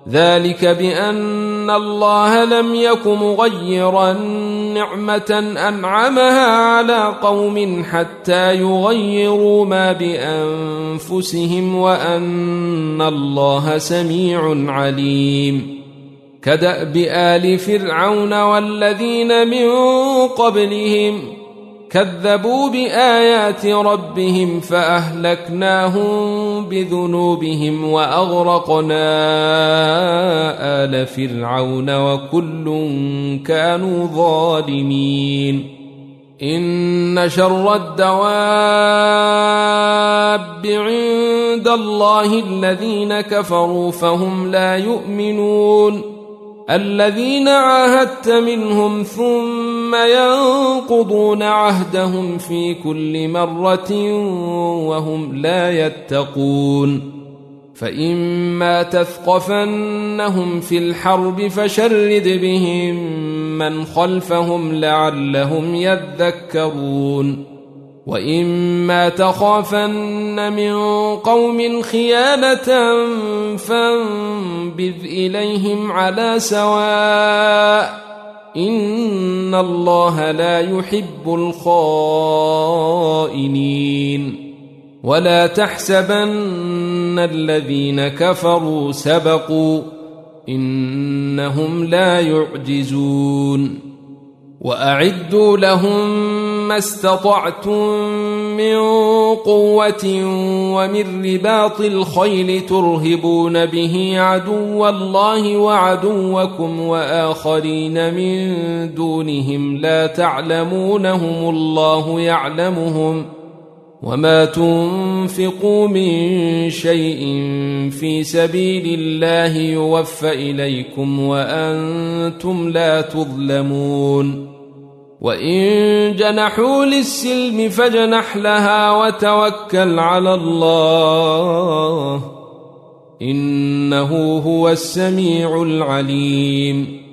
ذلك بأن الله لم يك مغيرا نعمة أنعمها على قوم حتى يغيروا ما بأنفسهم وأن الله سميع عليم. كدأب آل فرعون والذين من قبلهم كذبوا بآيات ربهم فأهلكناهم بذنوبهم وأغرقنا آل فرعون وكل كانوا ظالمين. إن شر الدواب عند الله الذين كفروا فهم لا يؤمنون. الذين عاهدت منهم ثم ينقضون عهدهم في كل مرة وهم لا يتقون. فإما تثقفنهم في الحرب فشرد بهم من خلفهم لعلهم يذكرون. وإما تخافن من قوم خيانة فانبذ إليهم على سواء إن الله لا يحب الخائنين. ولا تحسبن الذين كفروا سبقوا إنهم لا يعجزون. وأعدوا لهم ما استطعتم من قوة ومن رباط الخيل ترهبون به عدو الله وعدوكم وآخرين من دونهم لا تعلمونهم الله يعلمهم وما تنفقوا من شيء في سبيل الله يوفى إليكم وأنتم لا تظلمون. وإن جنحوا للسلم فاجنح لها وتوكل على الله إنه هو السميع العليم.